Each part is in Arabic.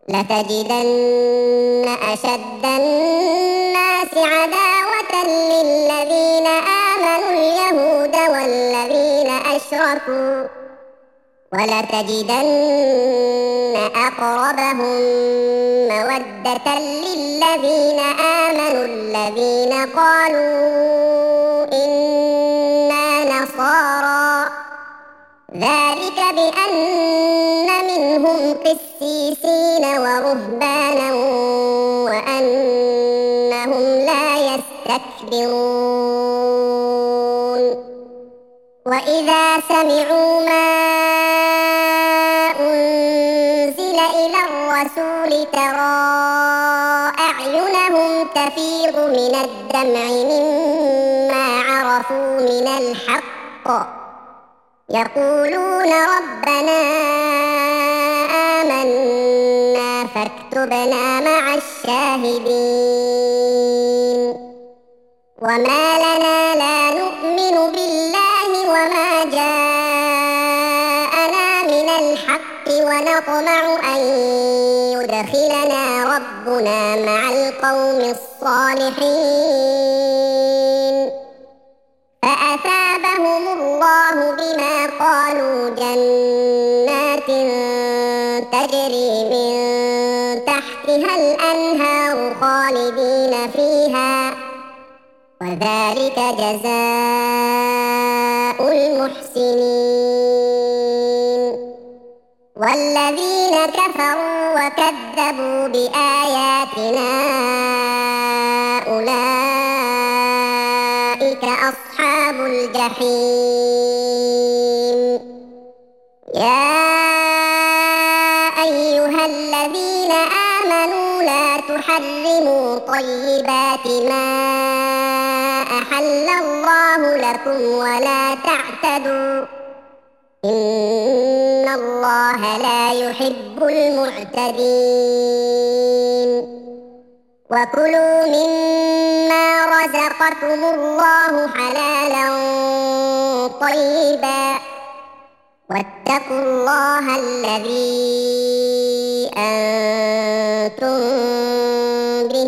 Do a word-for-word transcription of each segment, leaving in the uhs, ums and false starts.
لتجدن أشد الناس عداوة للذين آمنوا اليهود والذين أشركوا ولتجدن أقربهم مودة للذين آمنوا الذين قالوا إنا نصارى ذلك بأن منهم قسيسين ورهبانا وأنهم لا يستكبرون وإذا سمعوا ما أنزل إلى الرسول ترى أعينهم تفيض من الدمع مما عرفوا من الحق يقولون ربنا آمنا فاكتبنا مع الشاهدين وما لنا لا نؤمن بالله وما جاءنا من الحق ونطمع أن يدخلنا ربنا مع القوم الصالحين فأثابهم الله بما قالوا جنات تجري من تحتها الأنهار خالدين فيها وذلك جزاء المحسنين والذين كفروا وكذبوا بآياتنا أولئك أصحاب الجحيم يا أيها الذين آمنوا لا تحرموا طيبات ما أحل الله لكم ولا تعتدوا إن الله لا يحب المعتدين وكلوا مما رزقكم الله حلالا طيبا واتقوا الله الذي أنتم به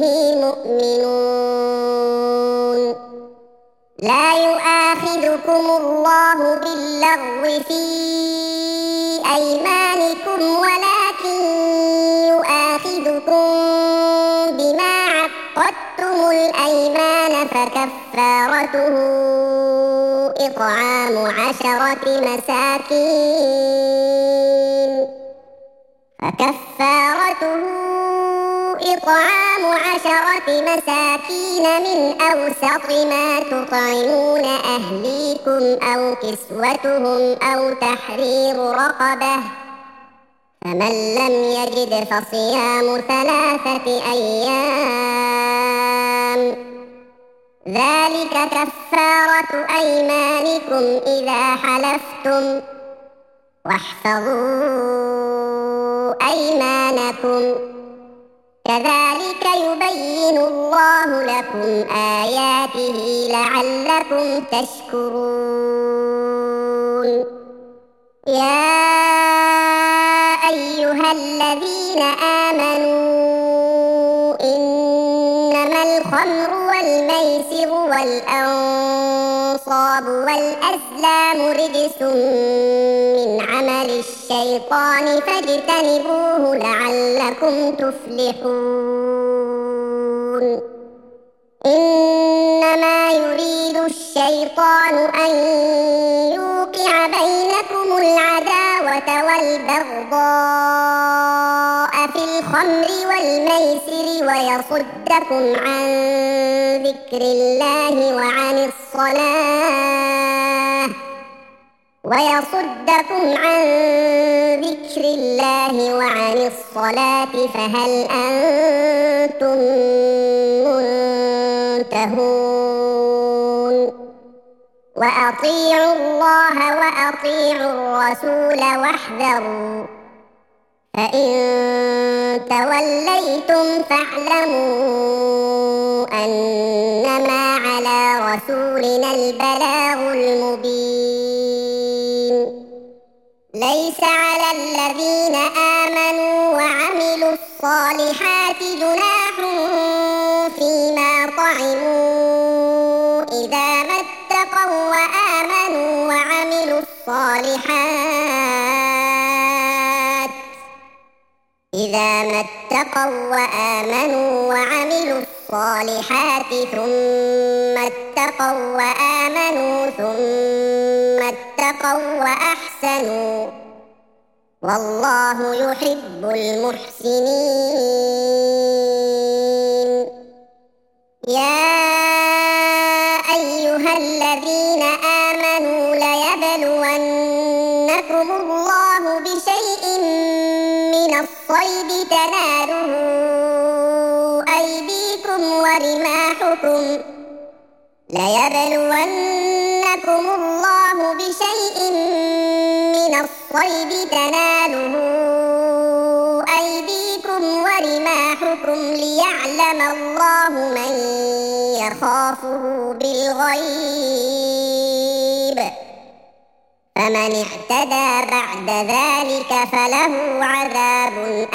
مؤمنون لا يؤاخذكم الله باللغو في أيمانكم ولكن يؤاخذكم بما عقدتم الأيمان فكفارته إطعام عشرة مساكين فكفارته إطعام عشرة مساكين من أوسط ما تطعمون أهليكم أو كسوتهم أو تحرير رقبة فمن لم يجد فصيام ثلاثة أيام ذلك كفارة أيمانكم إذا حلفتم واحفظوا أيمانكم كذلك يبين الله لكم آياته لعلكم تشكرون يا أيها الذين آمنوا إنما الخمر والميسر والأنصاب والأزلام رجس من عمل الشيطان فاجتنبوه لعلكم تفلحون إنما يريد الشيطان أن يوقع بينكم العداوة والبغضاء في الخمر والميسر ويصدكم عن ذكر الله وعن الصلاة ويصدكم عن ذكر الله وعن الصلاة فهل أنتم منتهون وأطيعوا الله وأطيعوا الرسول واحذروا فإن توليتم فاعلموا أنما على رسولنا البلاغ المبين ليس على على الذين آمنوا وعملوا الصالحات جناح فيما طعموا إذا ما اتقوا وآمنوا وعملوا الصالحات إذا ما اتقوا وآمنوا وعملوا الصالحات ثم اتقوا وآمنوا ثم اتقوا وأحسنوا والله يحب المحسنين. يا أيها الذين آمنوا ليبلونكم الله بشيء من الصيد تناله أيديكم ورماحكم ليبلونكم الله بشيء من الصيد تناله أيديكم ورماحكم ليعلم الله من يخافه بالغيب فمن اعتدى بعد ذلك فله عذاب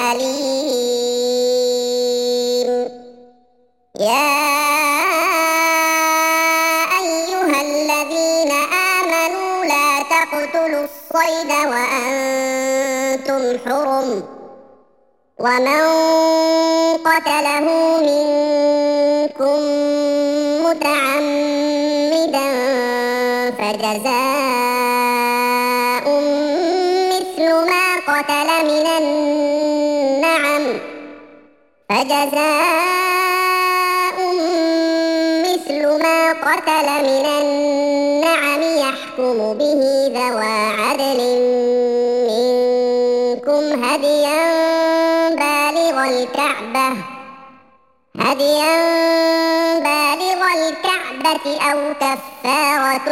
أليم. يا أيها الذين آمنوا لا تقتلوا الصيد وأنتم حرم ومن قتله منكم متعمدا فجزاء مثل ما قتل من النعم فجزاء مثل ما قتل من النعم يحكم به ذوى عدل منكم هديا بالغ الكعبة هديا بالغ الكعبة أو كفارة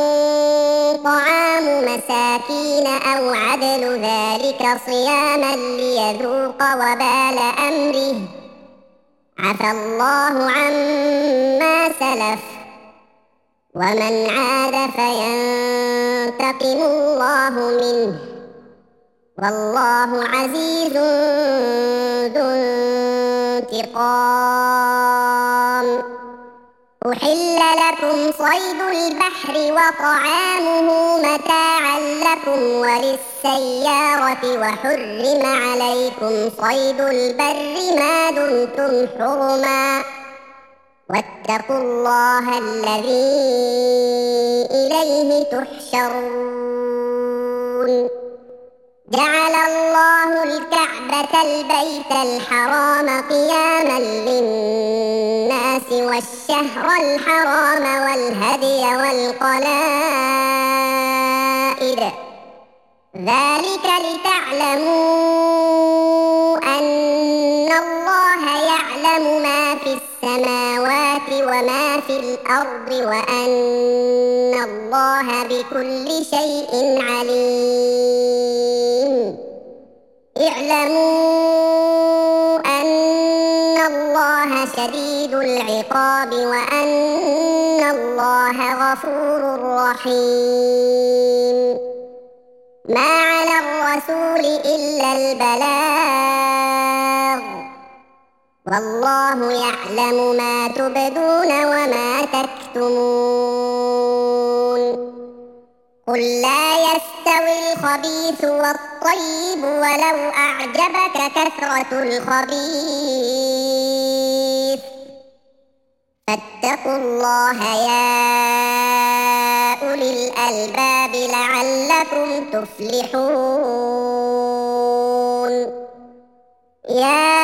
طعام مساكين أو عدل ذلك صياما ليذوق وبال أمره عفى الله عما سلف ومن عاد فينتقم الله منه والله عزيز ذو انتقام. أحل لكم صيد البحر وطعامه متاعا لكم وللسيارة وحرم عليكم صيد البر ما دمتم حرما واتقوا الله الذي إليه تحشرون. جعل الله الكعبة البيت الحرام قياما للناس والشهر الحرام والهدي والقلائد ذلك لتعلموا أن الله يعلم ما في السماوات وما في الأرض وأن الله بكل شيء عليم. اعلموا أن الله شديد العقاب وأن الله غفور رحيم. ما على الرسول إلا البلاغ والله يعلم ما تبدون وما تكتمون. قل لا يستوي الخبيث والطيب ولو أعجبك كثرة الخبيث فاتقوا الله يا أولي الألباب لعلكم تفلحون. يا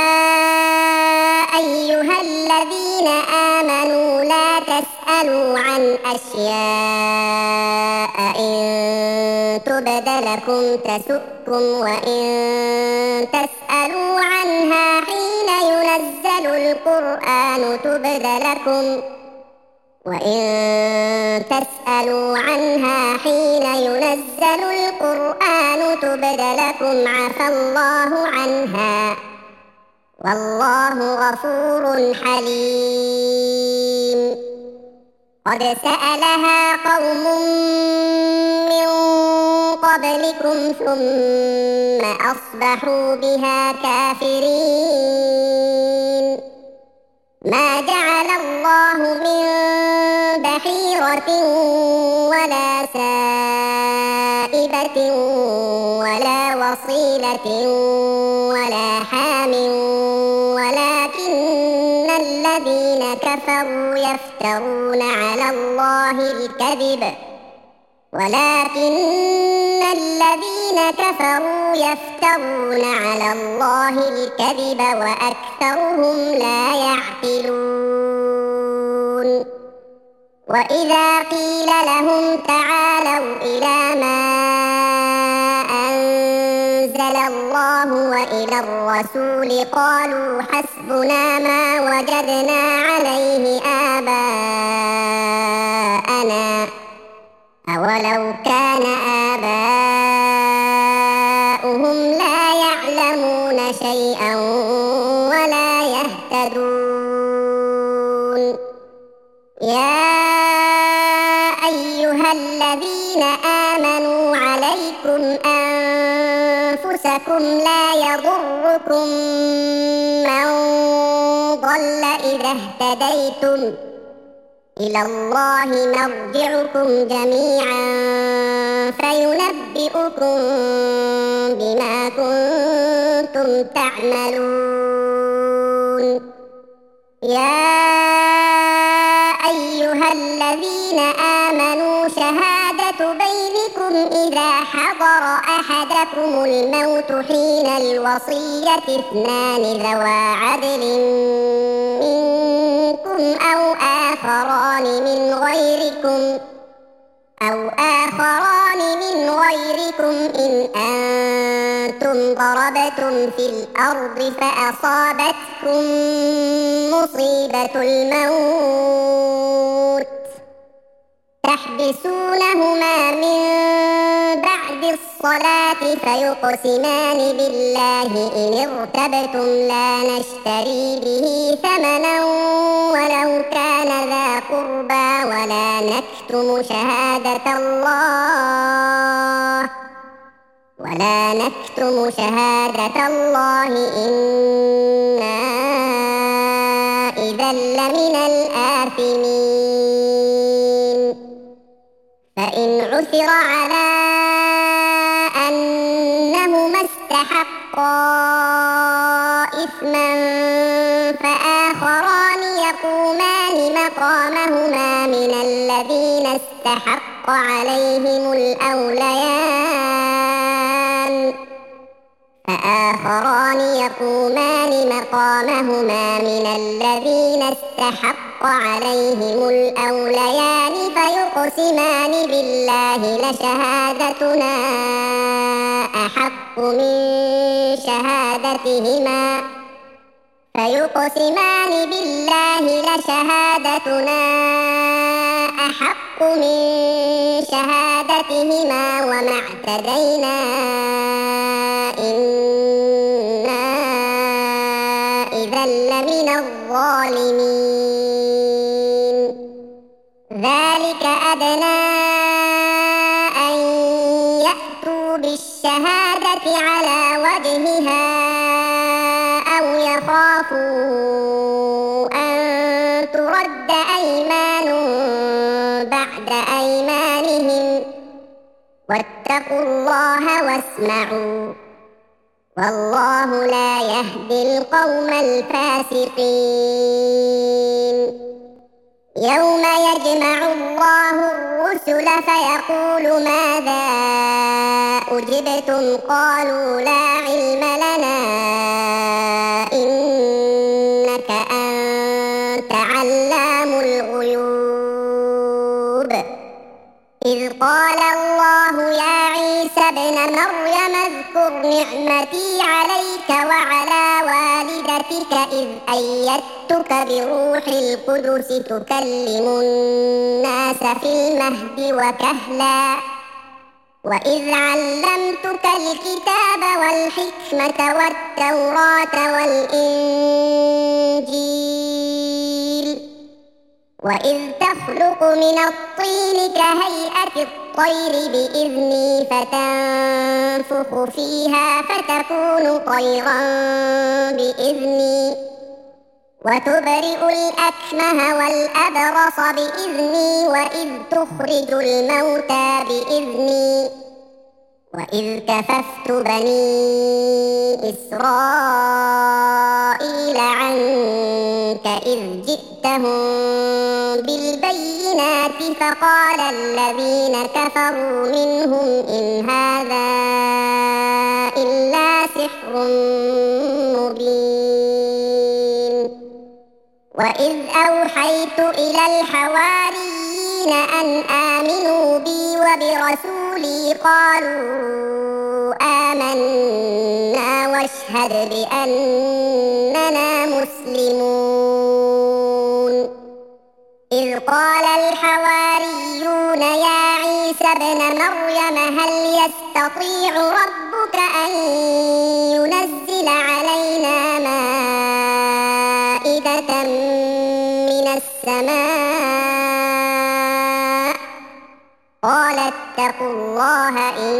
أيها الذين آمنوا لا تسألوا عن أشياء إن تبد لكم تسؤكم وإن تسألوا عنها حين ينزل القرآن تبد لكم وإن تسألوا عنها حين ينزل القرآن تبد لكم عفى الله عنها والله غفور حليم. قد سألها قوم من قبلكم ثم أصبحوا بها كافرين ما جعل الله من بحيرة ولا سائبة ولا وصيلة ولا حام ولكن الذين كفروا يفترون على الله الكذب ولكن الذين كفروا يفترون على الله الكذب وأكثرهم لا يعقلون وإذا قيل لهم تعالوا إلى ما أنزل الله وإلى الرسول قالوا حسبنا ما وجدنا عليه آباءنا أولو كان آباؤهم لا يعلمون شيئا ولا يهتدون يا أيها الذين آمنوا عليكم أنفسكم لا يضركم من ضل إذا اهتديتم إلى الله مرجعكم جميعا فينبئكم بما كنتم تعملون يا أيها الذين آمنوا شهادة بينكم إذا حضر أحدكم الموت حين الوصية اثنان ذوى عدل منكم أو آخران من غيركم أو آخران من غيركم إن أنتم ضربتم في الأرض فأصابتكم مصيبة الموت تحبسونهما من بعد الصلاة فيقسمان بالله إن ارتبتم لا نشتري به ثمنا ولو كان ذا قربى ولا نكتم شهادة الله ولا نكتم شهادة الله إنا إذا لمن الآثمين فإن عثر على أنهما استحقا إثما فآخران يقومان مقامهما من الذين استحق عليهم الأوليان فآخران يقومان مقامهما من الذين استحق عليهم الأوليان فيقسمان بالله لشهادتنا أحق من شهادتهما فيقسمان بالله لشهادتنا أحق من شهادتهما وما اعتدينا إنا إذا لمن الظالمين ذلك أدنى أن يأتوا بالشهادة على وجهها أو يخافوا أن ترد أيمان بعد أيمانهم واتقوا الله واسمعوا والله لا يهدي القوم الفاسقين يوم يجمع الله الرسل فيقول ماذا أجبتم قالوا لا علم لنا إنك أنت علام الغيوب إذ قال الله يا عيسى ابن مريم اذكر نعمتي عليك وعلى والدتك إذ أيدتك بروح القدس تكلم الناس في المهد وكهلا وإذ علمتك الكتاب والحكمة والتوراة والإنجيل وإذ تخلق من الطين كهيئة الطين الطير بإذني فتنفخ فيها فتكون طيرا بإذني وتبرئ الأكمه والأبرص بإذني وإذ تخرج الموتى بإذني وإذ كففت بني إسرائيل عنك إذ جئتهم بالبينات فقال الذين كفروا منهم إن هذا إلا سحر مبين وإذ أوحيت إلى الحواريين أن آمنوا بي وبرسولي قالوا آمنا واشهد بأننا مسلمون إذ قال الحواريون يا عيسى ابن مريم هل يستطيع ربك أن ينزل علينا مائدة من السماء قال اتقوا الله إن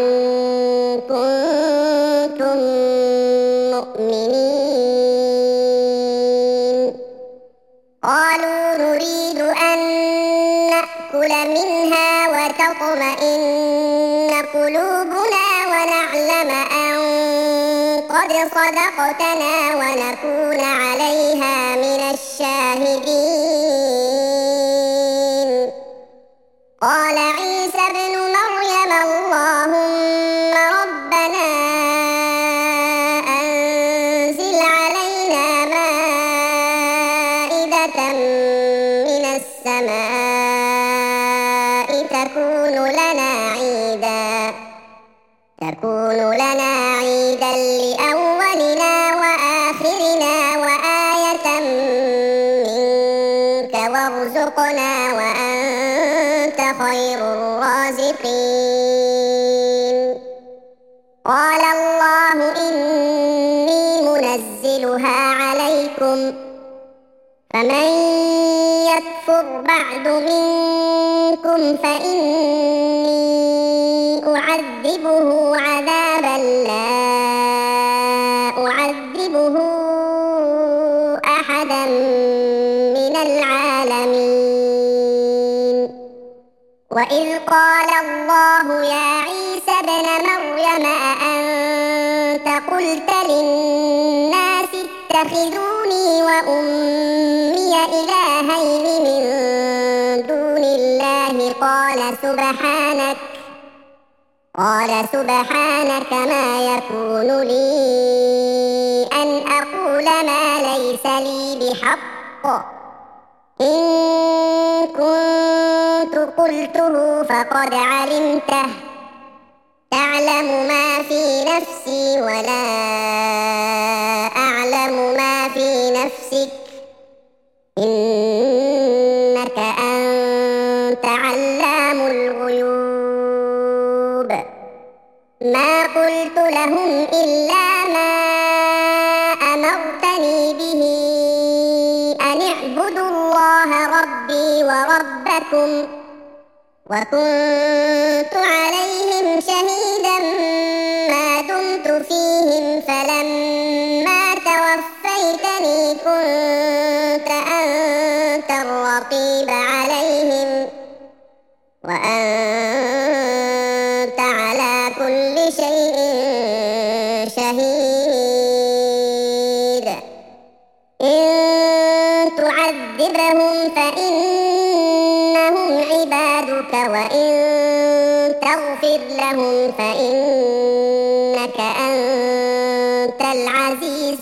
كنتم مؤمنين قالوا نريد أن نأكل منها وتطمئن قلوبنا ونعلم أن قد صدقتنا ونكون عليها من الشاهدين قال عيسى ابن مريم اللهم ربنا أنزل علينا مائدة من السماء تكون لنا عيدا تكون لنا عيدا لأولنا وآخرنا وآية منك وارزقنا وأنت خير الرازقين قال الله إني منزلها عليكم فمن يكفر بعد منكم فإني أعذبه عذابا لا أعذبه أحدا من العالمين وإذ قال الله يا عيسى ابن مريم أأنت قلت للناس اتخذوني وأمي إلهين من دون الله قال سبحانك قال سبحانك ما يكون لي أن أقول ما ليس لي بحق إن كنت قلته فقد علمته تعلم ما في نفسي ولا أعلم ما في نفسك إنك أنت علام الغيوب ما قلت لهم إلا ما أمرتني به أن اعبدوا الله ربي وربكم وكنت عليهم شهيدا ما دمت فيهم فلما توفيتني كنت أنت الرقيب عليهم وأنت على كل شيء شهيد إن تعذبهم فإنهم عبادك وإن تغفر لهم فإنك أنت العزيز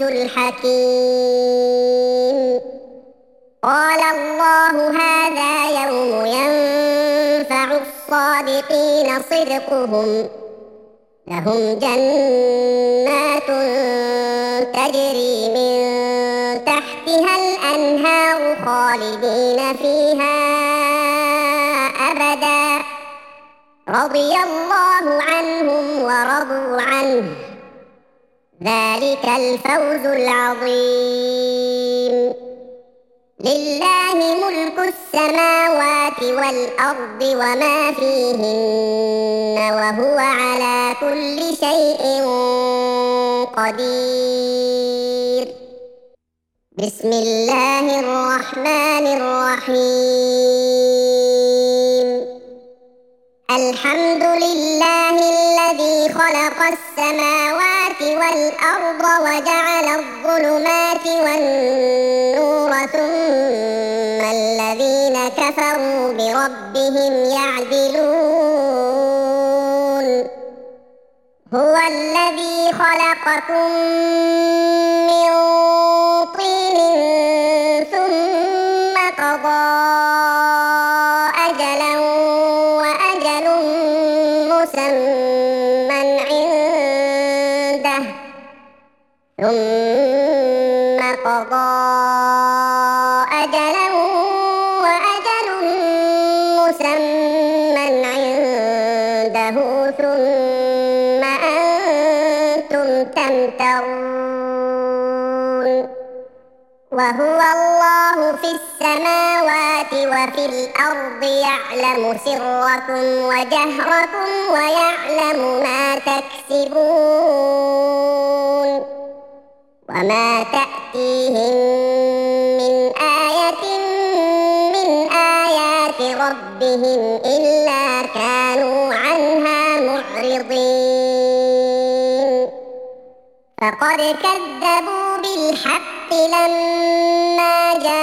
الحكيم قال الله هذا يوم ينفع الصادقين صدقهم لهم جنات تجري من تحتها الأنهار خالدين فيها أبدا رضي الله عنهم ورضوا عنه ذلك الفوز العظيم لله ملك السماوات والأرض وما فيهن وهو على كل شيء قدير. بسم الله الرحمن الرحيم. الحمد لله الذي خلق السماوات والأرض وجعل الظلمات والنور ثم الذين كفروا بربهم يعدلون. هو الذي خلقكم من طين ثم قضى أجلا وأجل مسمى عنده ثم قضى أجلا وأجل مسمى عنده ثم أنتم تمترون. وهو الله في السماوات وفي الأرض يعلم سركم وجهركم ويعلم ما تكسبون. وما تأتيهم من آية من آيات ربهم إلا كانوا عنها معرضين. فقد كذبوا بالحق لما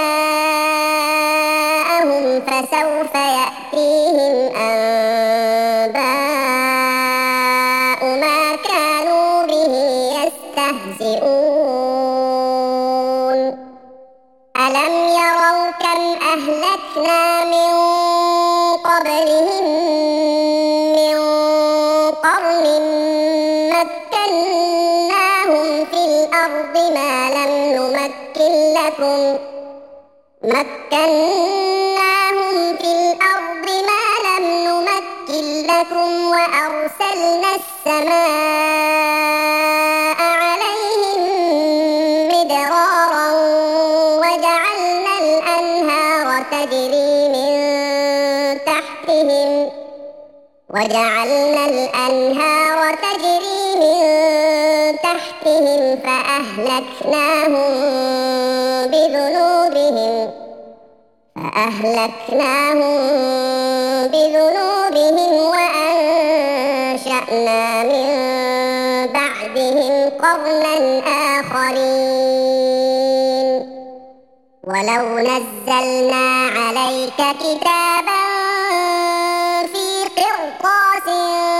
جاءهم فسوف يأتيهم أنباء ما كانوا به يستهزئون. ألم يروا كم أهلكنا من قبلهم من قرن مكناهم في الأرض ما لم نمكن لكم مكناهم في الأرض ما لم نمكن لكم وأرسلنا السماء عليهم مدرارا وجعلنا الأنهار تجري من تحتهم وجعلنا الأنهار تجري من تحتهم فأهلكناهم بذنوبهم فأهلكناهم بذنوبهم وأنشأنا من بعدهم قرنا آخرين. ولو نزلنا عليك كتابا في قرطاس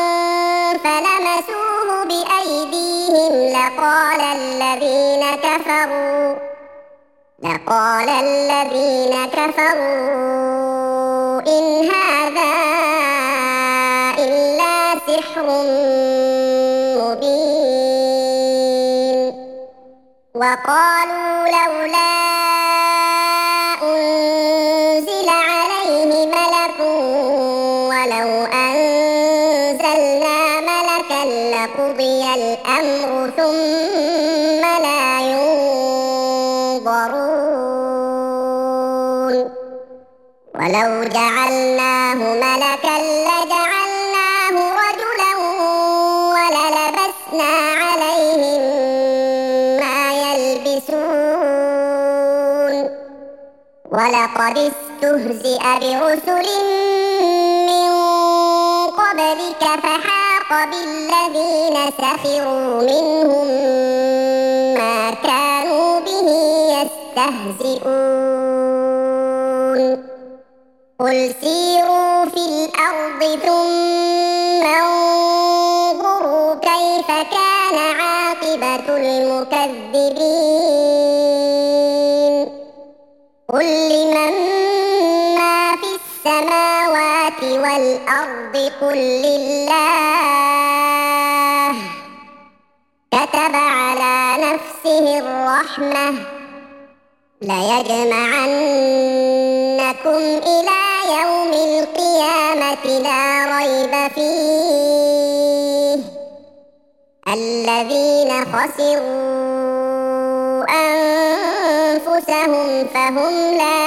فلمسوه بأيديهم لقال الذين كفروا لقال الذين كفروا إن هذا إلا سحر مبين. وقالوا لولا أنزل عليه ملك ولو أنزلنا ملكا لقضي الأمر ثم لا ينظرون. ولو جعلناه ملكا لجعلناه رجلا وللبسنا عليهم ما يلبسون. ولقد استهزئ برسل من قبلك فحاق بالذين سخروا منهم ما كانوا به يستهزئون. قل سيروا في الأرض ثم انظروا كيف كان عاقبة المكذبين. قل لمن ما في السماوات والأرض قل لله كتب على نفسه الرحمة ليجمعنكم إلى يوم القيامة لا ريب فيه الذين خسروا أنفسهم فهم لا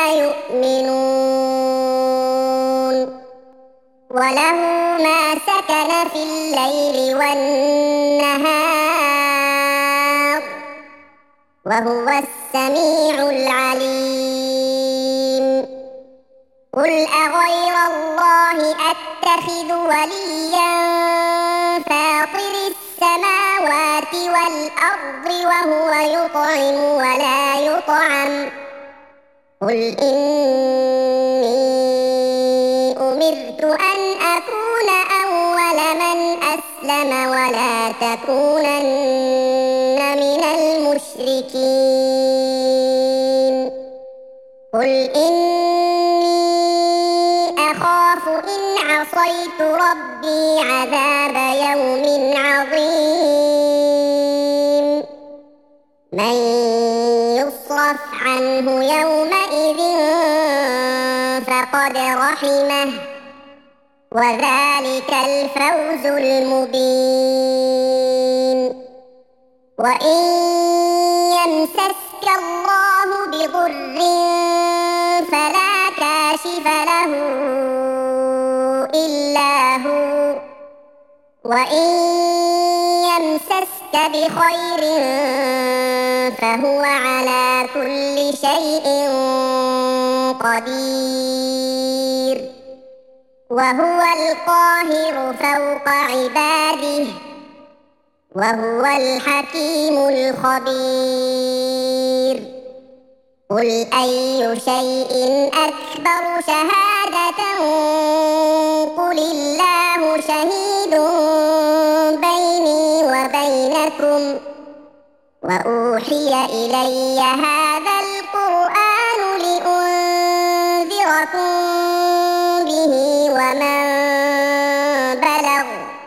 يؤمنون وله ما سكن في الليل والنهار وهو السميع العليم قل أغير الله أتخذ وليا فاطر السماوات والأرض وهو يطعم ولا يطعم قل إني أمرت أن أكون أول من أسلم ولا تكونن من المشركين قل إني أخاف إن عصيت ربي عذاب يوم عظيم من يصرف عنه يومئذ فقد رحمه وذلك الفوز المبين وإن يمسسك الله بضر فلا كاشف له إلا هو وإن يمسسك بخير فهو على كل شيء قدير وهو القاهر فوق عباده وهو الحكيم الخبير قل أي شيء أكبر شهادة قل الله شهيد بيني وبينكم وأوحي إلي هذا القرآن لأنذركم به ومن بلغ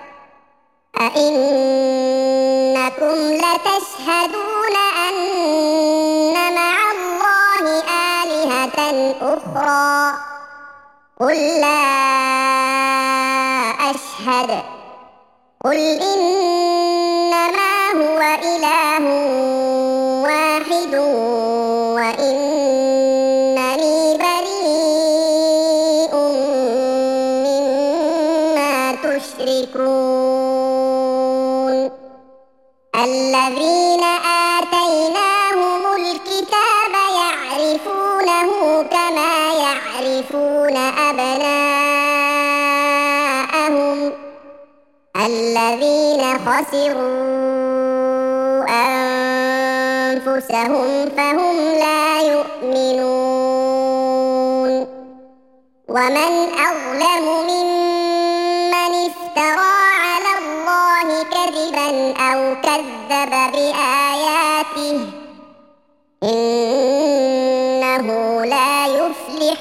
أئنكم لتشهدون أن مع الله آلهة أخرى قل لا أشهد قل إنما هو إله واحد وإنني بريء مما تشركون الذين آتيناهم الكتاب يعرفونه كما يعرفون أبناءهم الذين خسروا أنفسهم فهم لا يؤمنون ومن أظلم ممن افترى على الله كذبا أو كذب بآياته إنه لا يفلح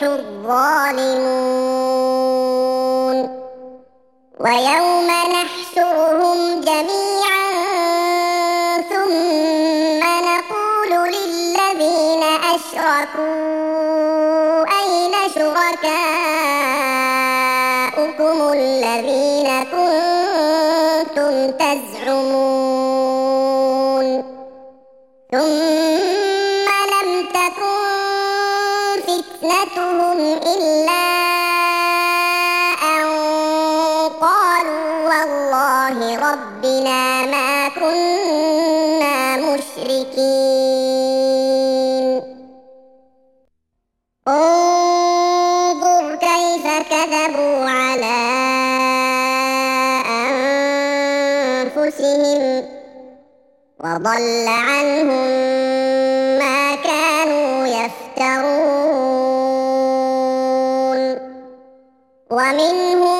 الظالمون ويوم نحشرهم جميعا ثم نقول للذين أشركوا أين شركاؤكم الذين كنتم تزعمون ثم لم تكن فتنتهم إلا والله ربنا ما كنا مشركين انظر كيف كذبوا على أنفسهم وضل عنهم ما كانوا يفترون ومنهم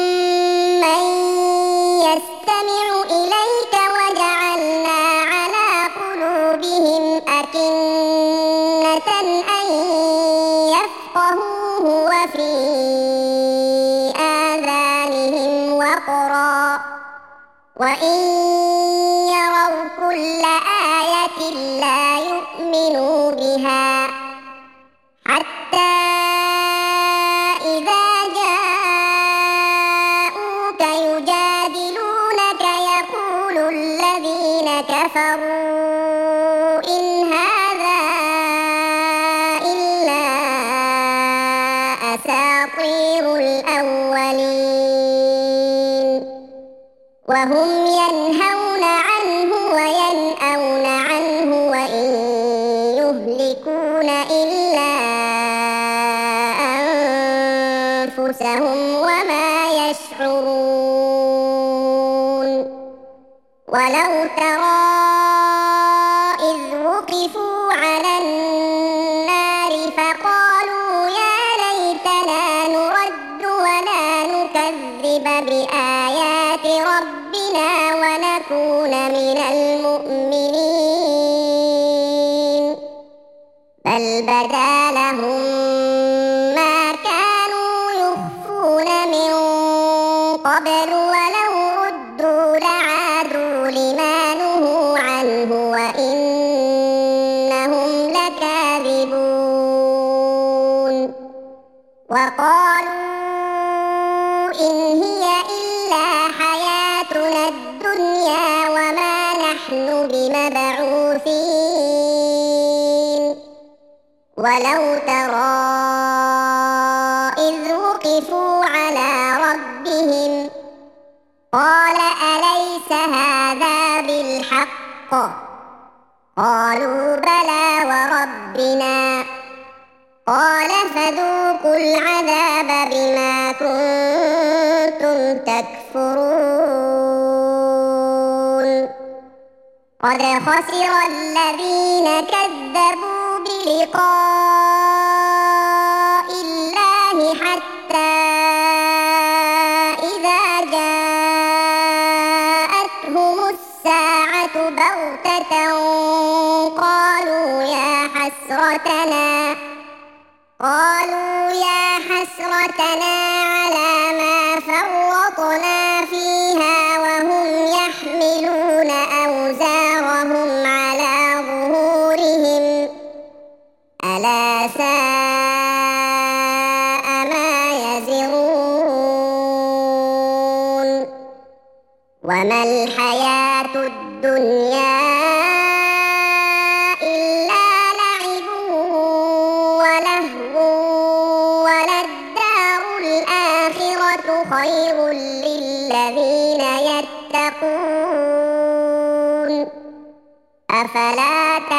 وفي آذانهم وقرا وإن يروا كل آية لا يؤمنوا بها حتى إذا جاءوك يجادلونك يقول الذين كفروا إن هذا أساطير الأولين وهم ينهون عنه وينأون عنه وإن يهلكون إلا أنفسهم وما يشعرون ولو ترى إذ وقفوا على النار فقالوا يا ليتنا نرد ولا نكذب بآيات ربنا ونكون من المؤمنين بل بدا لهم ما كانوا يخفون من قبل ولو ردوا لعادوا لما نهوا عنه وإنهم لكاذبون وقالوا إن هي إلا حياتنا الدنيا وما نحن بمبعوثين ولو ترى إذ وقفوا على ربهم قال أليس هذا بالحق قالوا بلى وربنا قال فذوقوا العذاب بما كنتم تكفرون قد خسر الذين كذبوا بلقاء الله حتى إذا جاءتهم الساعة بغتة قالوا يا حسرتنا قالوا يا حسرتنا على ما فرطنا فيها وهم يحملون أوزارهم على ظهورهم ألا ساء ما يزرون وما الحياة الدنيا إلا لعب ولهو وللدار الآخرة خير للذين يتقون أفلا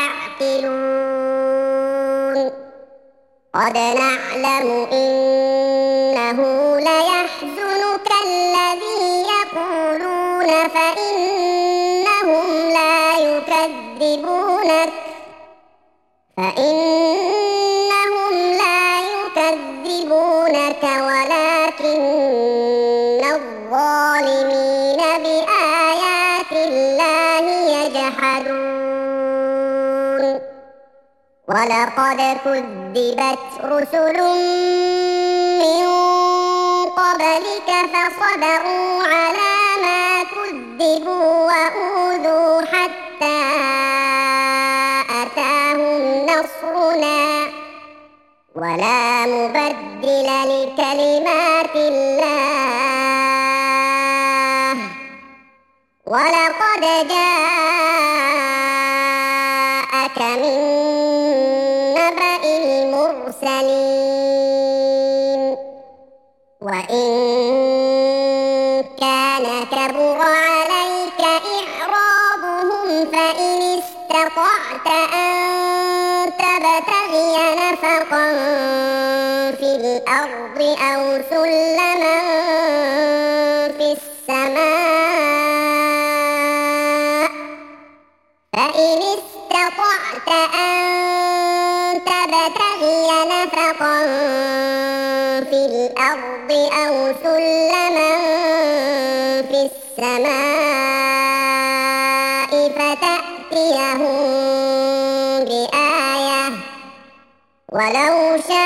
تعقلون قد نعلم إنه ليحزنك الذي يقولون فإنهم لا يكذبونك فإنهم لا يكذبونك ولكن الظالمين بآيات الله يجحدون ولقد كذبت رسل من قبلك فصبروا على ما كذبوا وأوذوا حتى أتاهم نصرنا ولا مبدل لكلمات الله ولقد جاءك من نبأ المرسلين وإن كان كبر عليك إعراضهم فإن استطعت أن تبتغي نفقا في الأرض أو سلما في السماء فإن استطعت أن تبتغي نفقا في الأرض أو سلما في السماء فتأتيهم بآية ولو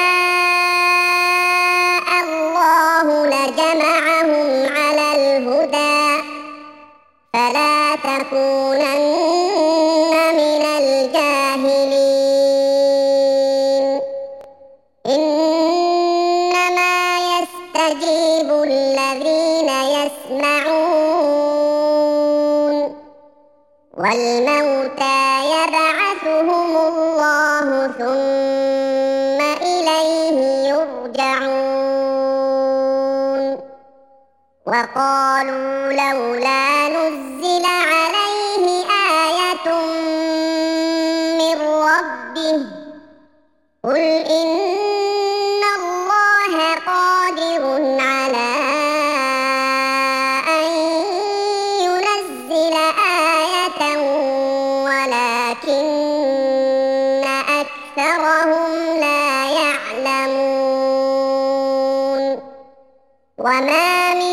شاء الله لجمعهم على الهدى فلا تكونن من الجاهلين إنما يستجيب الذين يسمعون والموتى يبعثهم الله ثم إليه يرجعون وقالوا لولا نزل عليه آية من ربه قل إن الله قادر على أن ينزل آية ولكن أكثرهم لا يعلمون وما من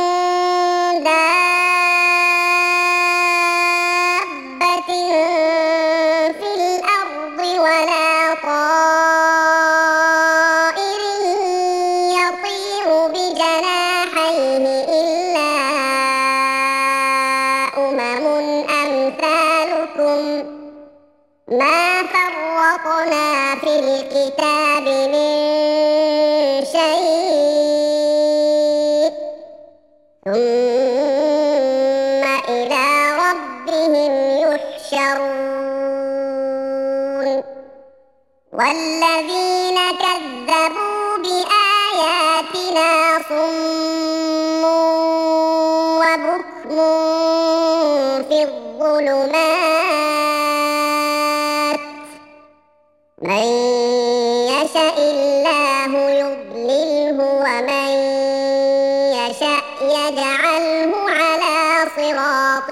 دابة في الأرض ولا طائر يطير بجناحيه إلا أمم أمثالكم ما فرطنا في الكتاب من شيء ثم إلى ربهم يحشرون والذين كذبوا بآياتنا صم وبكم في الظلمات من يشاء الله يضلله ومن يشاء يجعله على صراط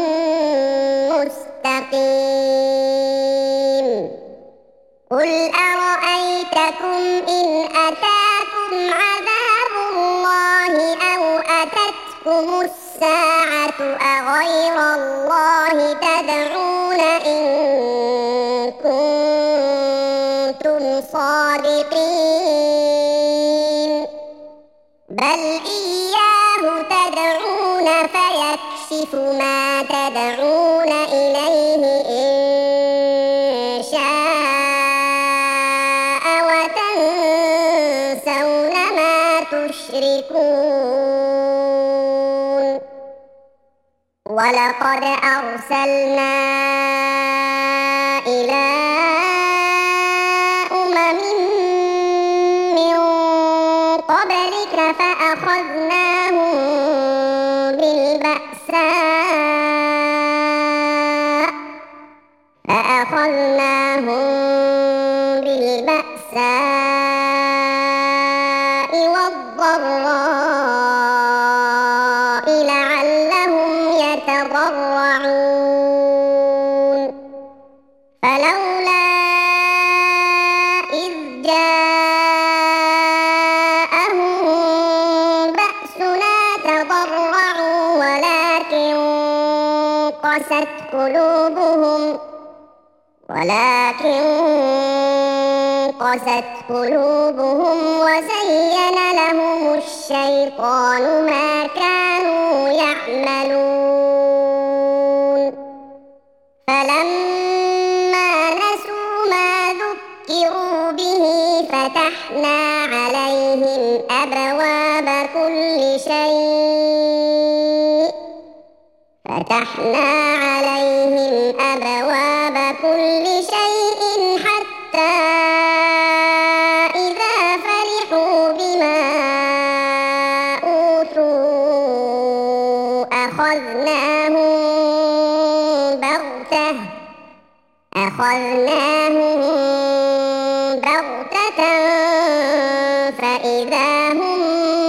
مستقيم قل أرأيتكم إن أتاكم عذاب الله أو أتتكم الساعة أغير الله تدعون إن كنتم صادقين بل إياه تدعون فيكشف ما تدعون إليه إن شاء وتنسون ما تشركون ولقد أرسلنا إلى أمم من قبلك فأخذناهم بالبأساء فأخذناهم بالبأساء والضراء لعلهم يتضرعون فلولا إذ جاءهم بأسنا تضرعوا ولكن قست قلوبهم ولكن قست قلوبهم وزين لهم الشيطان ما كانوا يعملون فلما نسوا ما ذكروا به فتحنا عليهم أبواب كل شيء فتحنا عليهم أبواب كل شيء حتى إذا فرحوا بما أوتوا أخذناهم بغتة أخذناهم بغتة فإذا هم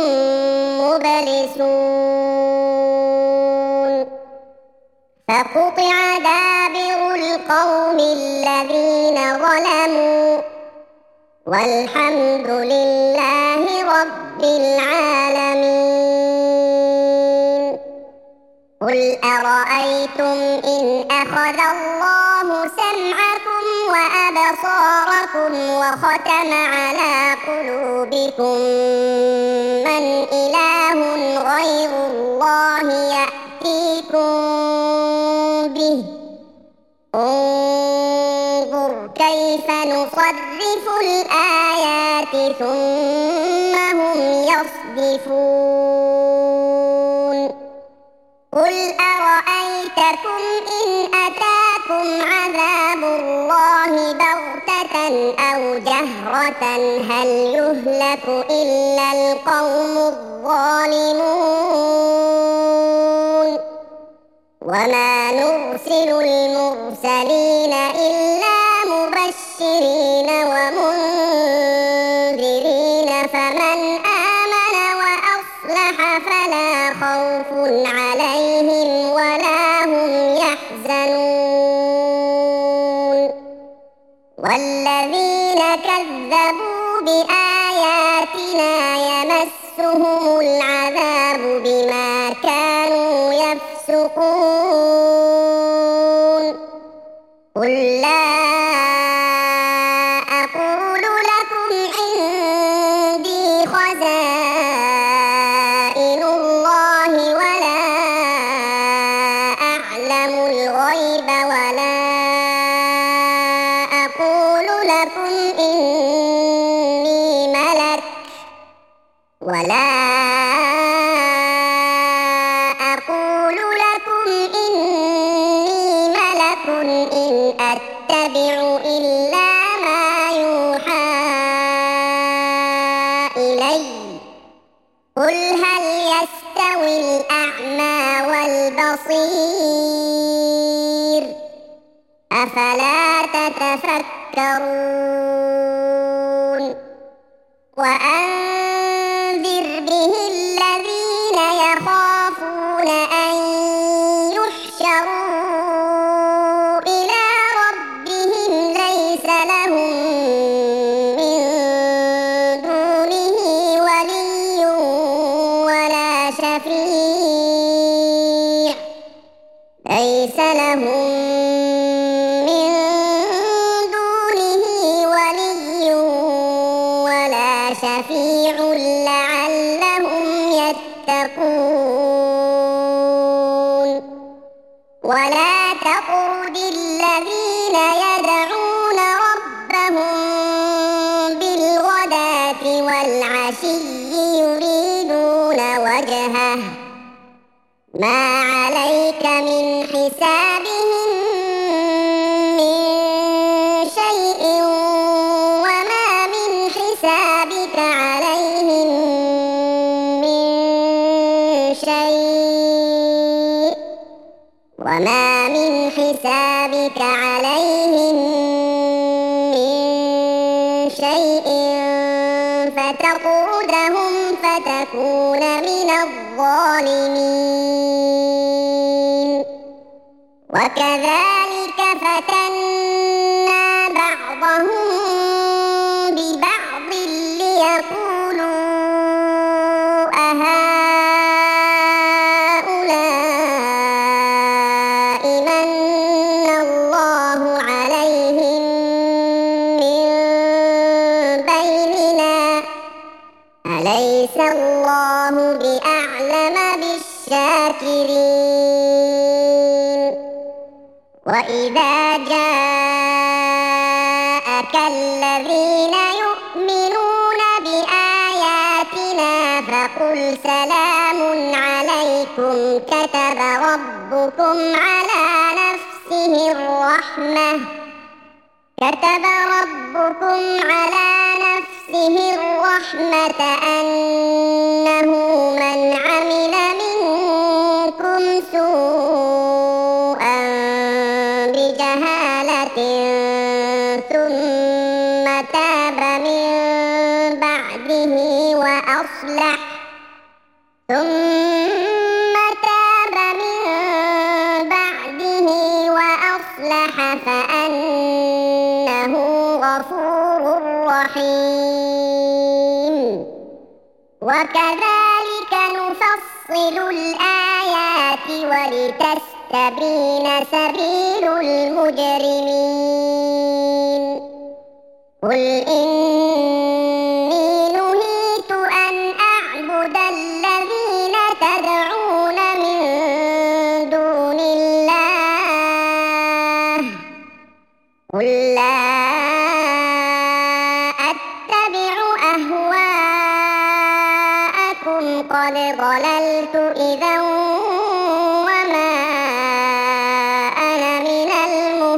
مبلسون فقطع دابر القوم الذين ظلموا والحمد لله رب العالمين قل أرأيتم إن أخذ الله سمعكم وأبصاركم وختم على قلوبكم من إله غير الله يأتيكم به انظر كيف نصرف الآيات ثم هم يصدفون قل أرأيتكم إن أتاكم يأتيكم عذاب الله بغتة أو جهرة هل يهلك إلا القوم الظالمون وما نرسل المرسلين إلا مبشرين ومنذرين فمن آمن وأصلح فلا خوف عليهم ولا هم يحزنون والذين كذبوا بآياتنا يمسهم العذاب بما كانوا يفسقون قل لا أقول لكم عندي خزائن الله ولا أعلم الغيب ولا أقول لكم إني ملك ولا أقول لكم إني ملك إن أتبع إلا ما يوحى إلي قل هل يستوي الأعمى والبصير أفلا تتفكرون وأنذر به الذين يخافون أن يحشروا إلى ربهم ليس لهم من دونه ولي ولا شفيع ليس لهم من دونه ولي ولا شفيع لعلهم يتقون ولا تطرد الذين يدعون ربهم بالغداة والعشي يريدون وجهه ما عليك من حسابهم من شيء وما من حسابك عليهم من شيء وما من حسابك عليهم من شيء فتطردهم فتكون من الظالمين وكذلك فتنا بعضهم ببعض ليقولوا أهؤلاء من الله عليهم من بيننا أليس الله بأعلم بالشاكرين وإذا جاءك الذين يؤمنون بآياتنا فقل سلام عليكم كتب ربكم على نفسه الرحمة كتب ربكم على نفسه الرحمة أنه من عمل منكم سوءا بجهالة ثم تاب من بعده وأصلح ثم تاب من بعده وأصلح فأنه غفور رحيم وكذلك نفصل الآيات ولتستبين سبيل المجرمين قل إني نهيت أن أعبد الذين تدعون من دون الله قل لا أتبع أهواءكم قد ضللت إذا وما أنا من المؤمنين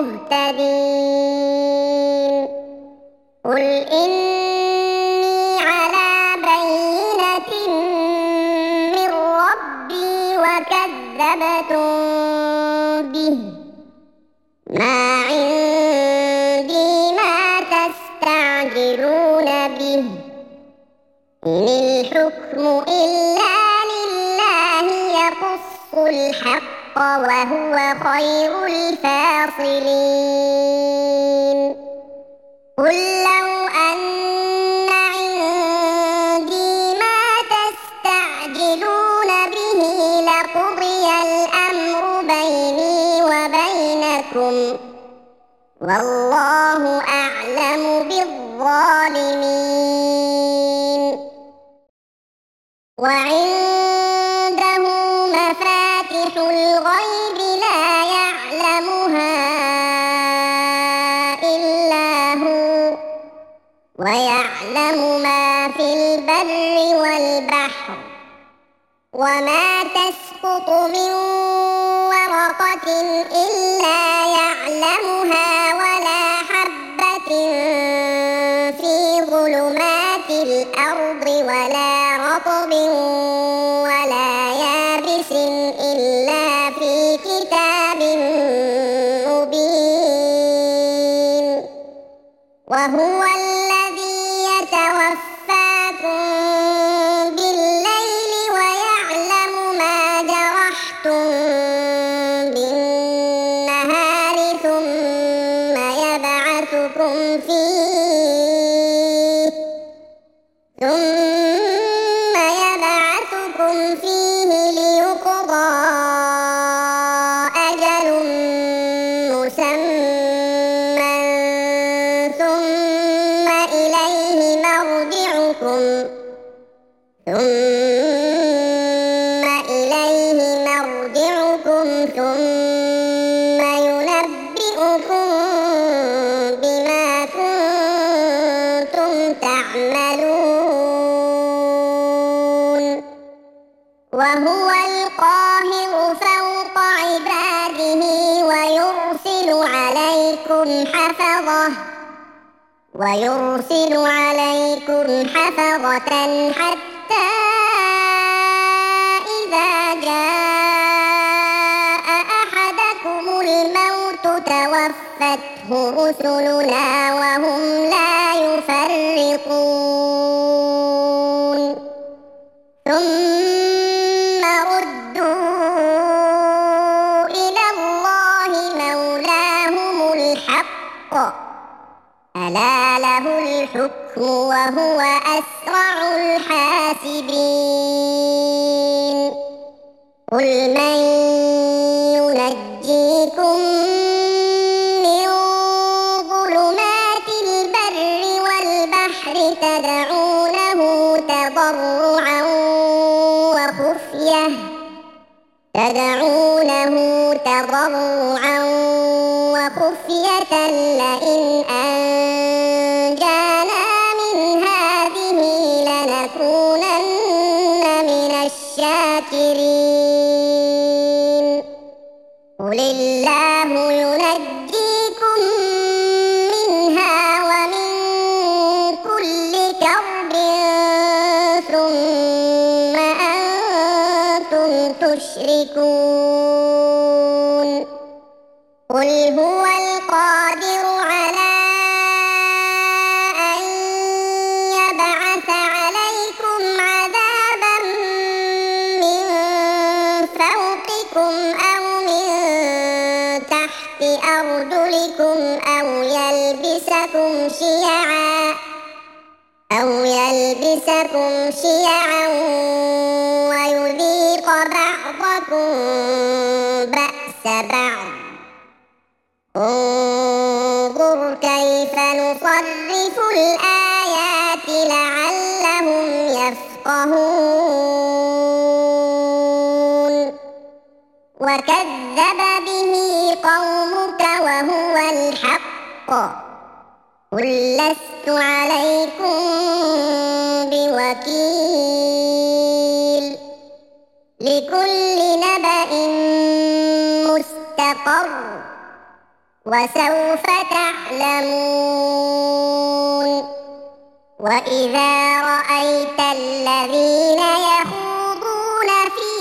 قل إني على بينة من ربي وكذبتم به، ما عندي ما تستعجلون به، إن الحكم إلا لله يقص الحق وهو خير الفاصلين. قل لو أن عندي ما تستعجلون به لقضي الأمر بيني وبينكم والله أعلم بالظالمين. وعنده مفاتح الغيب لا يعلمها إلا هو، ويعلم ما في البر والبحر، وما تسقط من ورقة إلا يعلمها، ولا حبة في ظلمات الأرض، ولا رطب ولا يابس إلا في كتاب مبين. وهو الذي يتوفاكم بالليل ويعلم ما جرحتم بالنهار ثم يبعثكم فيه ثم يبعثكم فيه ليقضى أجل مسمى ثم إليه مرجعكم ثم إليه مرجعكم ثم ينبئكم بما كنتم تعملون. وهو القاهر فوق عباده ويرسل عليكم حفظة ويرسل عليكم حفظة حتى إذا جاء أحدكم الموت توفته رسلنا وهم لا يفرطون. ثم ردوا إلى الله مولاهم الحق ألا له الحكم وهو أسرع الحاسبين. قل من ينجيكم من ظلمات البر والبحر تدعونه تضرعا وخفية تدعونه تضرعا وخفية لئن أنجانا من هذه لنكونن من الشاكرين. قل الله ينجيكم منها ومن كل كرب ثم أنتم تشركون. قل هو القادر على أن يبعث عليكم عذابا من فوقكم أو من تحت أرجلكم أو يلبسكم شيعا أو يلبسكم شيعا ويذيق بعضكم بأس بعض. انظر كيف نصرف الآيات لعلهم يفقهون. وكذب به قومك وهو الحق قل لست عليكم بوكيل. لكل نبأ مستقر وسوف تعلمون. وإذا رأيت الذين يخوضون في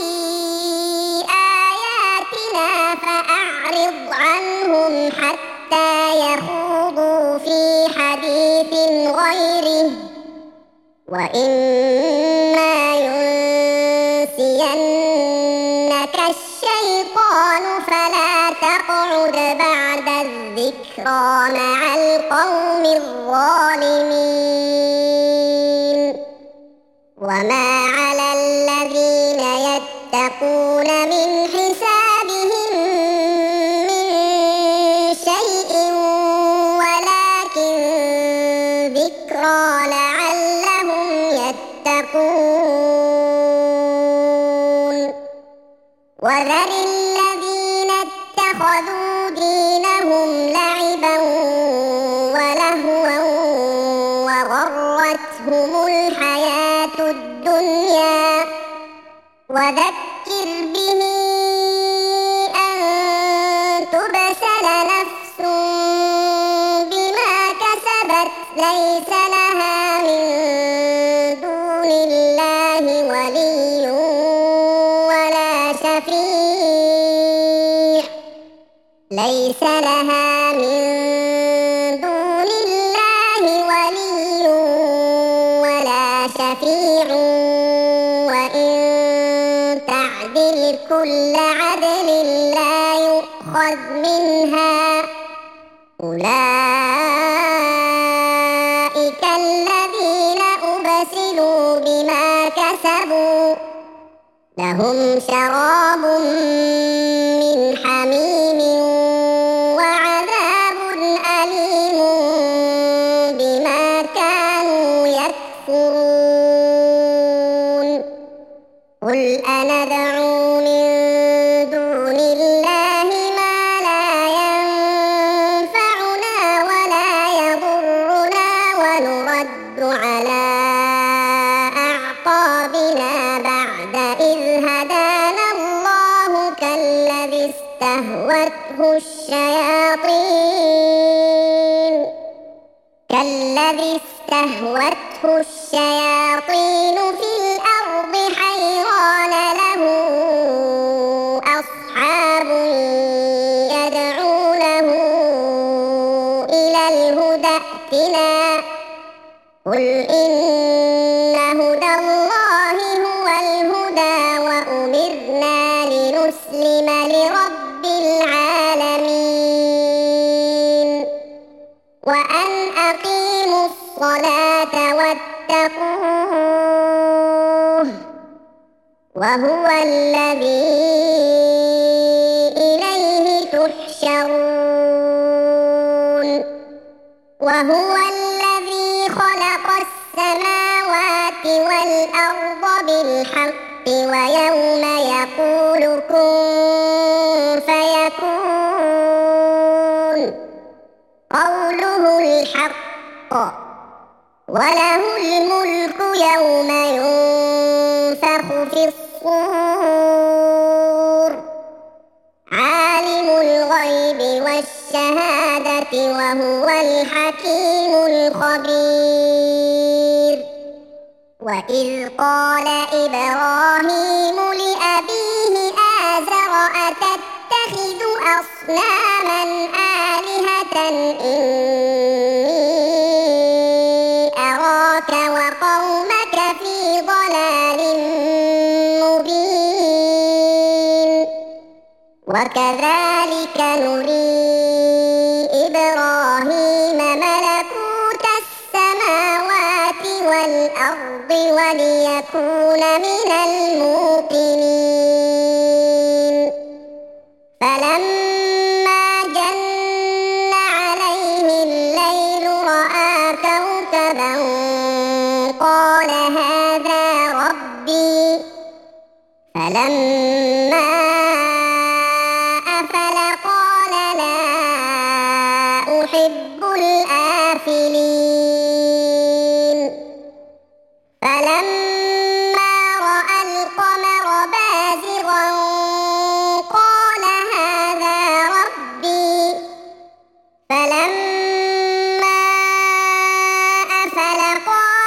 آياتنا فأعرض عنهم حتى يخوضوا في حديث غيره وإما ينسينك الشيطان فلا تقعد بعد الذكرى مع القوم الظالمين وما على الذين يتقون من حسابهم من شيء ولكن ذكرى لعلهم يتقون وذر الذين اتخذوا دينهم لعبا ولهوا وغرتهم الحياة الدنيا وذكر به أن تبسل نفس بما كسبت ليس لها من دون الله ولي ولا شفيع ليس لها من دون الله ولي ولا شفيع وإن تعدل كل عدل لا يؤخذ منها أولئك الذين أبسلوا بما كسبوا لهم شراب من حميم وعذاب أليم بما كانوا يكفرون قل أندعو من دون الله ما لا ينفعنا ولا يضرنا ونرد على أعقابنا بعد إذ هدانا الله كالذي استهوته الشياطين كالذي استهوته الشياطين في الأرض حيران له أصحاب يدعونه إلى الهدى ائتنا قل إن هدى الله هو الهدى وأمرنا لنسلم لرب العالمين وأن أقيموا الصلاة واتقوه وهو الذي إليه تحشرون وهو الذي خلق السماوات والأرض بالحق ويوم يقول كن فيكون قوله الحق وله الملك يوم ينفخ في الصور عالم الغيب والشهادة وهو الحكيم الخبير وإذ قال إبراهيم لأبيه آزر أتتخذ أصناما آلهة إني أراك وقومك في ضلال مبين وكذلك نري إبراهيم ملكوت السماوات والأرض وليكون من الموقنين فلما جن عليه الليل رأى كوكبا قال هذا ربي فلما أفل قال لا أحب الآفلين فلما رأى القمر بازغا قال هذا ربي فلما أفل قال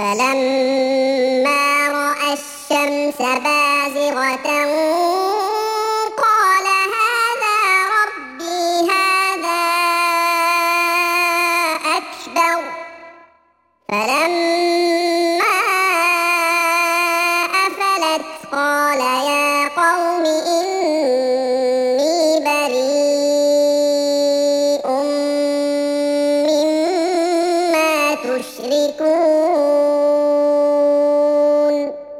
فلما رأى الشمس بازغة قال هذا ربي هذا أكبر فلما أفلت قال يا قوم إني بريء مما تشركون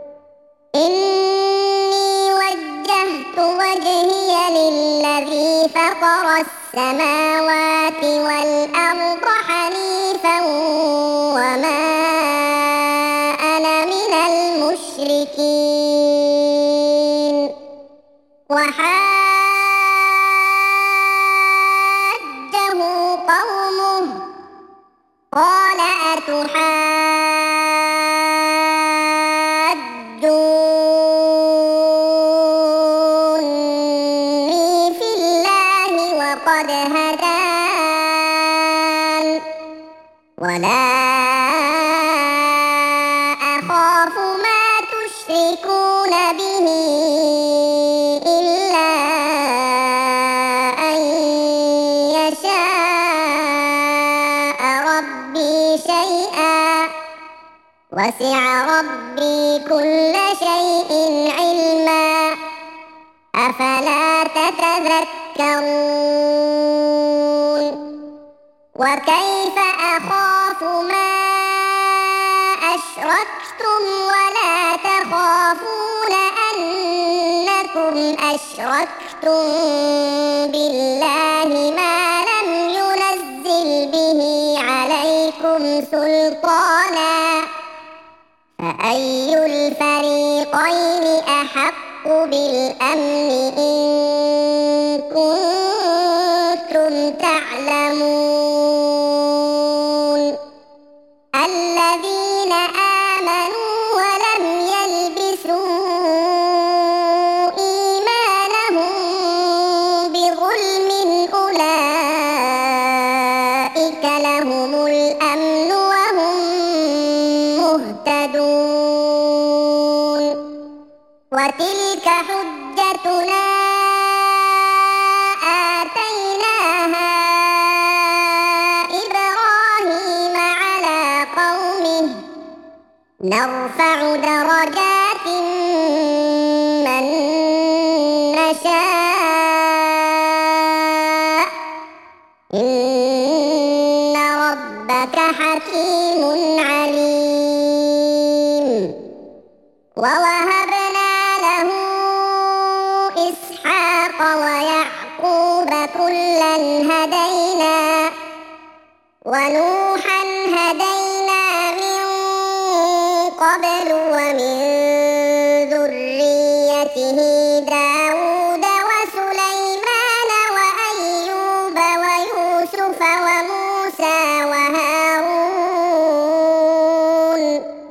إني وجهت وجهي للذي فطر السماوات والأرض حنيفا وما أنا من المشركين وحاجه قومه قال أتحاجوني في الله وقد هدان ولا أخاف ما تشركون به إلا أن يشاء ربي شيئا وسع ربي كل شيء علما أفلا تتذكرون وكيف أخاف ما أشركتم ولا تخافون أنكم أشركتم بالله ما لم ينزل به عليكم سلطانا فأي الفريقين أحق بالأمن إن كنتم تعلمون الذين آمنوا ولم يلبسوا إيمانهم بظلم أولئك لهم الأمن وهم مهتدون وتلك حجتنا آتيناها إبراهيم على قومه نرفع درجات من نشاء إن ربك حكيم عليم ووهبنا له إسحاق ويعقوب كلا هدينا ونوحا هدينا من قبل ومن ذريته داود وسليمان وأيوب ويوسف وموسى وهارون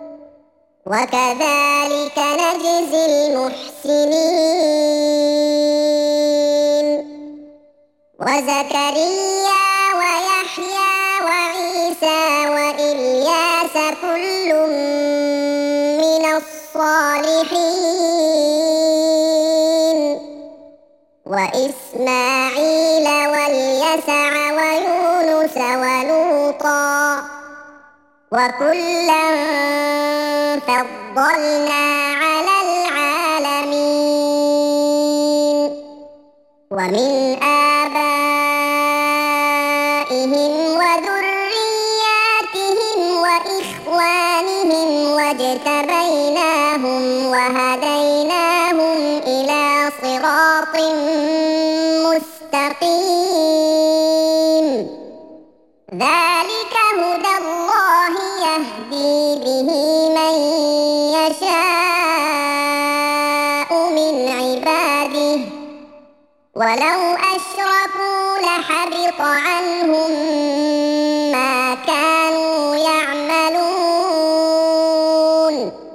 وكذلك نجزي المحسنين وزكريا ويحيى وعيسى وإلياس كل من الصالحين وإسماعيل واليسع ويونس ولوطا وكلا فضلنا على العالمين ومن آبائهم وذرياتهم وإخوانهم واجتبيناهم وهديناهم إلى صراط مستقيم ذلك هدى الله يهدي به من يشاء من عباده ولو أشركوا لحبط عنهم ما كانوا يعملون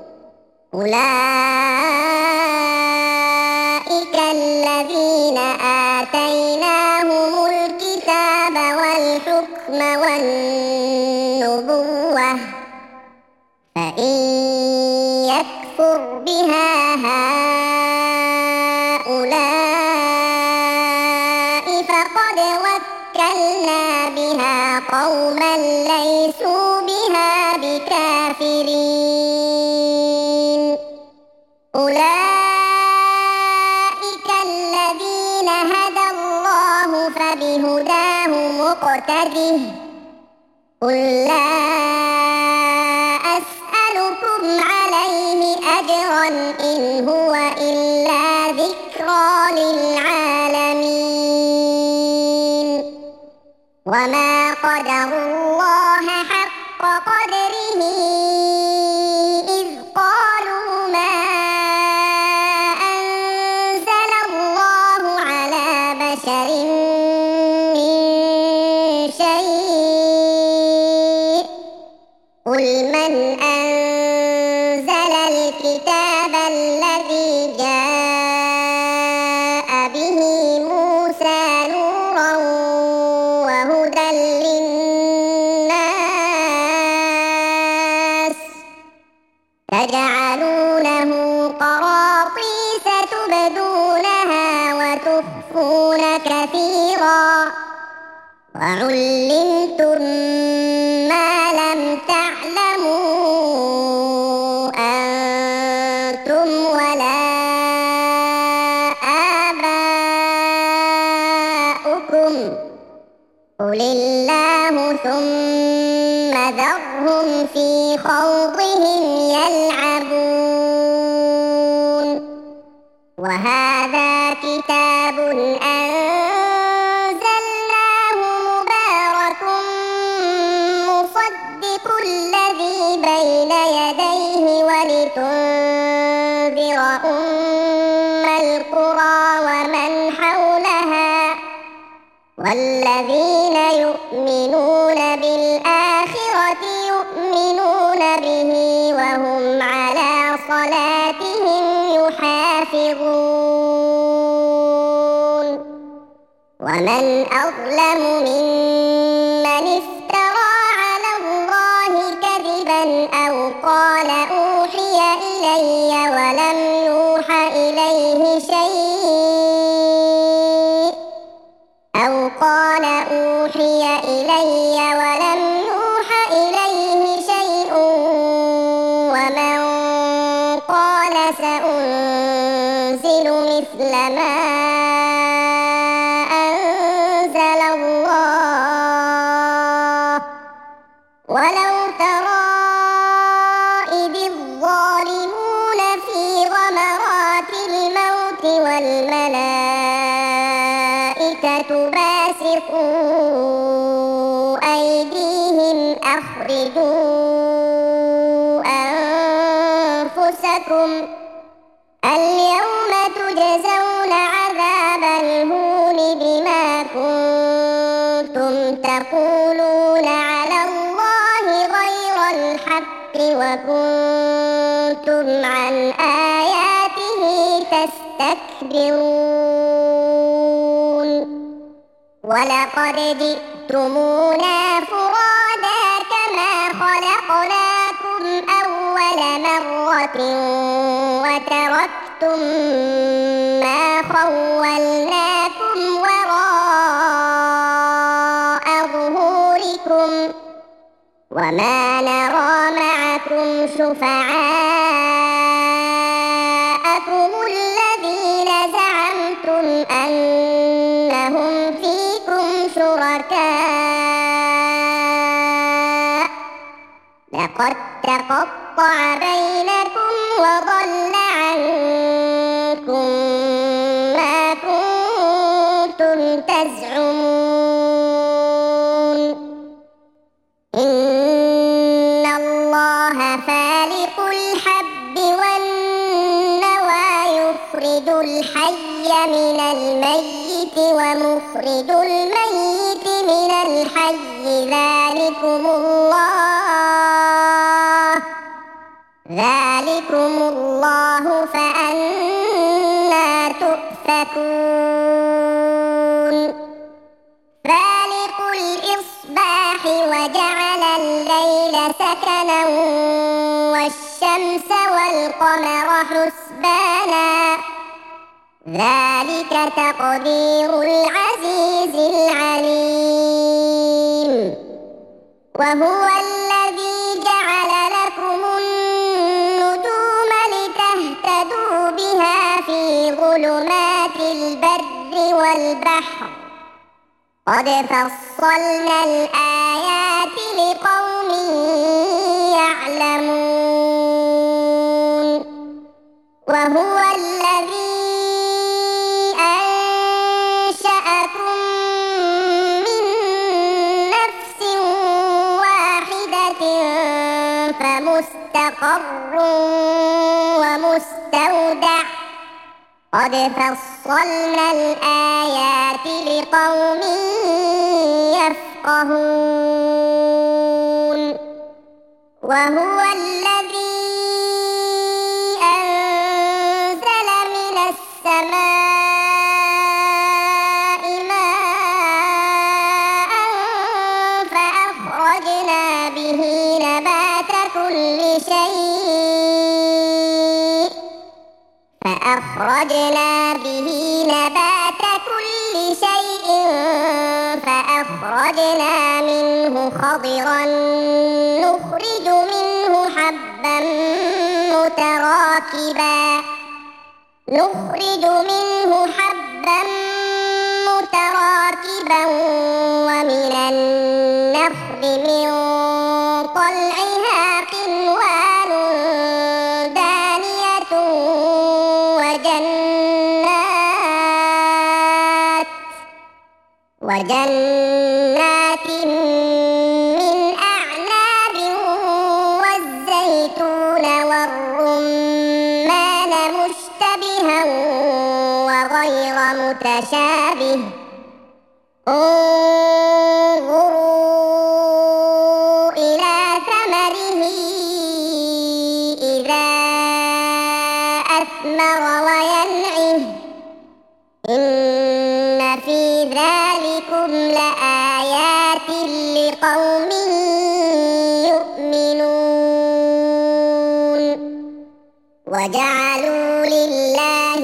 أولئك الذين آتيناهم الكتاب والحكم والنبوة فإن فإن يكفر بها هؤلاء فقد وكلنا بها قوما ليسوا بها بكافرين أولئك الذين هدى الله فبهداه مقتده قل لا أسألكم عليه أجرا إن هو إلا ذكرى للعالمين وما قدروا الله حق قدره إذ قالوا ما أنزل الله على بشر من شيء قل من أنزل الكتاب الذي جاء به موسى نورا وهدى للناس تجعلونه قراطيس تبدونها وتخفون كثيرا وعلمتم ما لم تعلموا أنتم ولا آباؤكم قل الله ثم ذرهم في خوضهم يلعبون وهذا كتاب أنزلناه مبارك مصدق الذي بين يديه ولتنذر أم القرى ومن حولها والذين يؤمنون بالآخرة يؤمنون به وهم على صلاتهم يحافظون ومن أظلم ممن افترى على الله كذبا أو قال أوحي إلي ولم يوحى إليه شيء أو قال أوحي إلي ولم يوحى إليه شيء ومن قال سأنزل مثل ما أنزل الله ولو ترى إذ الظالمون في غمرات الموت والملائكة باسطوا أيديهم أخرجوا أنفسكم اليوم تجزون عذاب الهون بما كنتم تقولون على الله غير الحق وكنتم عن آياته تستكبرون ولقد جئتمونا فرادا كما خلقناكم أول مرة وتركتم ما خولناكم وراء ظهوركم وما نرى معكم شفعاءكم الذين زعمتم أنهم فيكم شركاء لقد تقطع بينكم وضل عنكم ما كنتم تزعمون إن الله فالق الحب والنوى يخرج الحي من الميت ومخرج الميت من الحي ذلكم الله ذلكم الله فأنى تؤفكون فالق الإصباح وجعل الليل سكنا الشمس والقمر حسبانا ذلك تقدير العزيز العليم وهو الذي جعل لكم النجوم لتهتدوا بها في ظلمات البر والبحر قد فصلنا الآيات لقوم يعلمون وهو الذي أنشأكم من نفس واحدة فمستقر ومستودع قد فصلنا الآيات لقوم يفقهون وهو الذي أنزل من السماء ماء فأخرجنا به نبات كل شيء فأخرجنا به نبات كل شيء فأخرجنا منه خضرا نخرج منه حبا متراكبا نخرج منه حبا متراكبا ومن النخل من طلعها قنوان دانية وجنات وجنات من أعناب والزيتون والرمان مشتبها وغير متشابه انظروا إلى ثمره إذا أثمر وينعه إن في ذلكم لآيات لقوم يؤمنون وجعلوا لله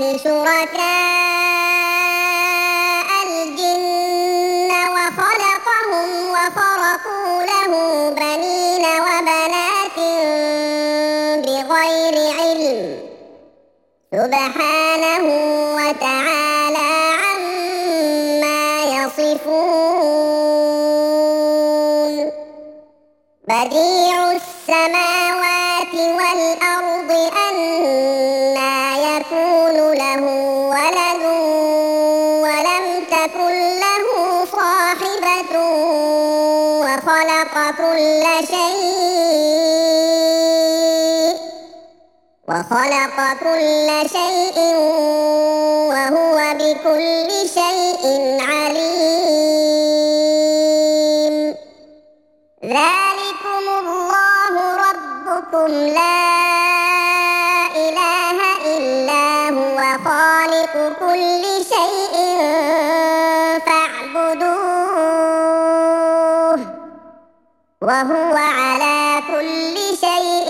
شركاء الجن وخلقهم وخرقوا له بنين وبنات بغير علم سبحانه وتعالى عما يصفون بديع السماوات والأرض أنى يكون له ولد ولم تكن له صاحبة وخلق كل شيء وخلق كل شيء وهو بكل شيء عليم ذلكم الله ربكم لا إله إلا هو خالق كل شيء فاعبدوه وهو على كل شيء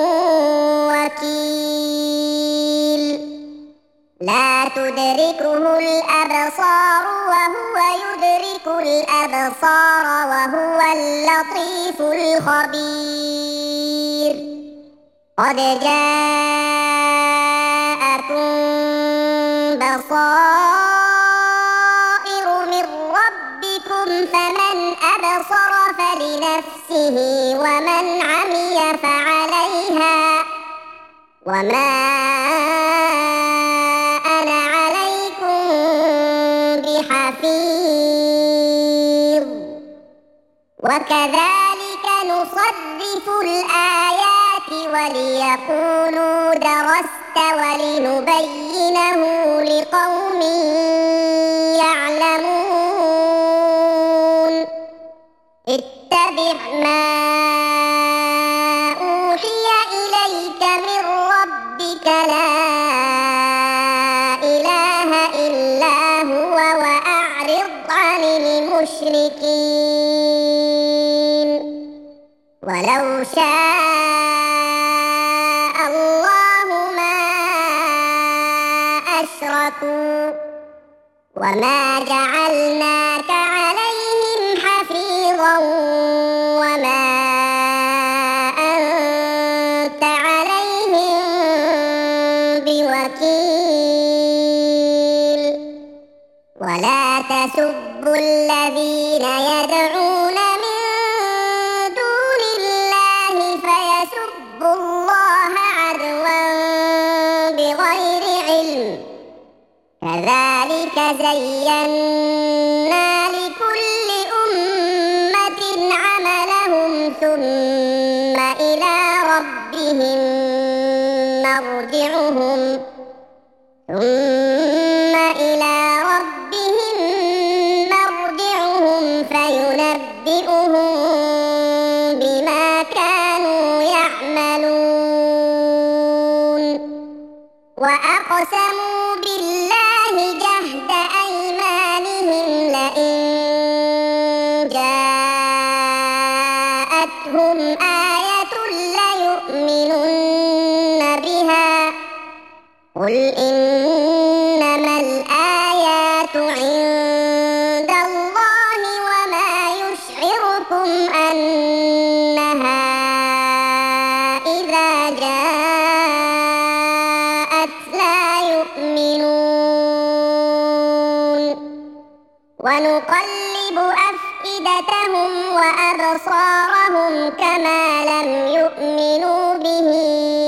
وكيل لا تدركه الأبصار وهو يدرك الأبصار وهو اللطيف الخبير قد جاءكم بصائر من ربكم فمن أبصر فلنفسه ومن عمي فعليها وما أنا عليكم بحفيظ وكذلك نصرف الآيات وليقولوا درست ولنبينه لقوم يعلمون اتبع ما أوحي إليك من ربك لا إله إلا هو وأعرض عن المشركين ولو شاء اشْرَكُوا وَمَا جَعَلْنَاكَ عَلَيْهِمْ حَفِيظًا وَمَا أَنتَ عَلَيْهِم بِوَكِيلٍ وَلَا تَسُبُّوا الَّذِينَ يَدْعُونَ مِن دُونِ اللَّهِ فَيَسُبُّوا اللَّهَ عَدْوًا بِغَيْرِ عِلْمٍ كَذَلِكَ زَيَّنَّا لِكُلِّ أُمَّةٍ عَمَلَهُمْ ثُمَّ إِلَى رَبِّهِم مَّرْجِعُهُمْ ثُمَّ إِلَى رَبِّهِم مَّرْجِعُهُمْ فَيُنَبِّئُهُم بِمَا كَانُوا يَعْمَلُونَ وَأَقْسَمُوا بِاللَّهِ جَهْدَ أَيْمَانِهِمْ لَئِن جَاءَتْهُمْ آيَةٌ لَّيُؤْمِنُنَّ بِهَا قُلْ إِنَّمَا الْآيَاتُ عِندَ اللَّهِ وَمَا يُشْعِرُكُمْ أَنَّهَا إِذَا جَاءَتْ لَا يُؤْمِنُونَ وَنُقَلِّبُ أَفْئِدَتَهُمْ وَأَبْصَارَهُمْ كَمَا لَمْ يُؤْمِنُوا بِهِ